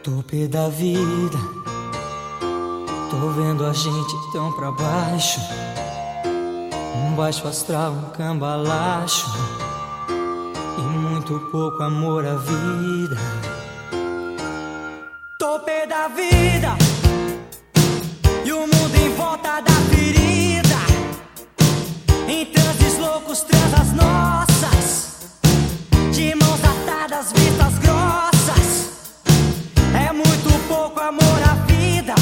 Topê da vida, tô vendo a gente tão pra baixo. Um baixo astral, um cambalacho e muito pouco amor à vida. Topê da vida e o mundo em volta da ferida, em transes loucos, transas nossas, de mãos atadas, vistas grossas. É muito pouco amor à vida.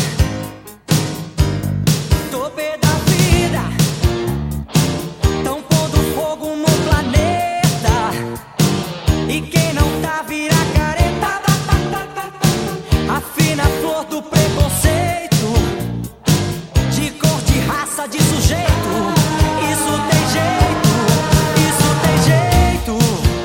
Topê da vida, tão pondo fogo no planeta, e quem não tá vira careta. Afina a flor do preconceito, de cor, de raça, de sujeito. Isso tem jeito, isso tem jeito.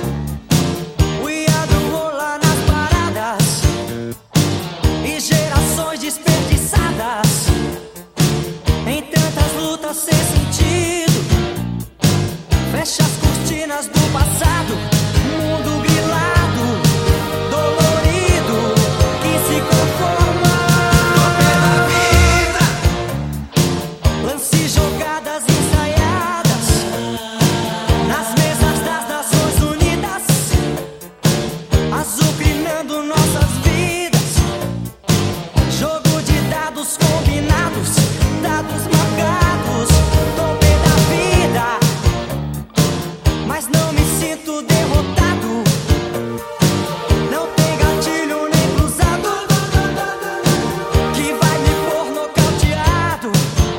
Wiado rola nas paradas e gerações desperdiçadas em tantas lutas sem sentido. Fecha as cortinas do passado, mundo grilado, dolorido, que se conforma. Topê da vida, lance jogadas ensaiadas nas mesas das Nações Unidas, azucrinando nossas vidas. Jogo de dados combinados, dados marcados. Topê da vida, mas não me sinto derrotado. Não tem gatilho nem cruzado que vai me pôr nocauteado.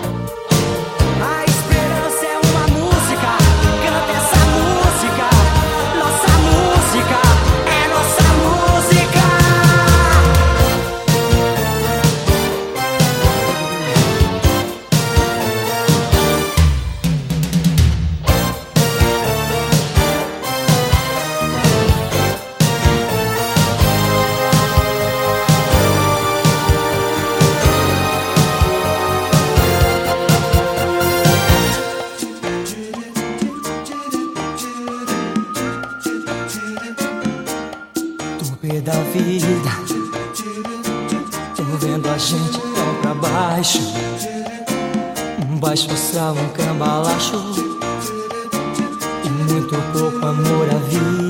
A esperança é uma música, canta essa música. Nossa música é nossa música. Topê da vida, tô vendo a gente tão pra baixo. Um baixo astral, um cambalacho e muito pouco amor à vida.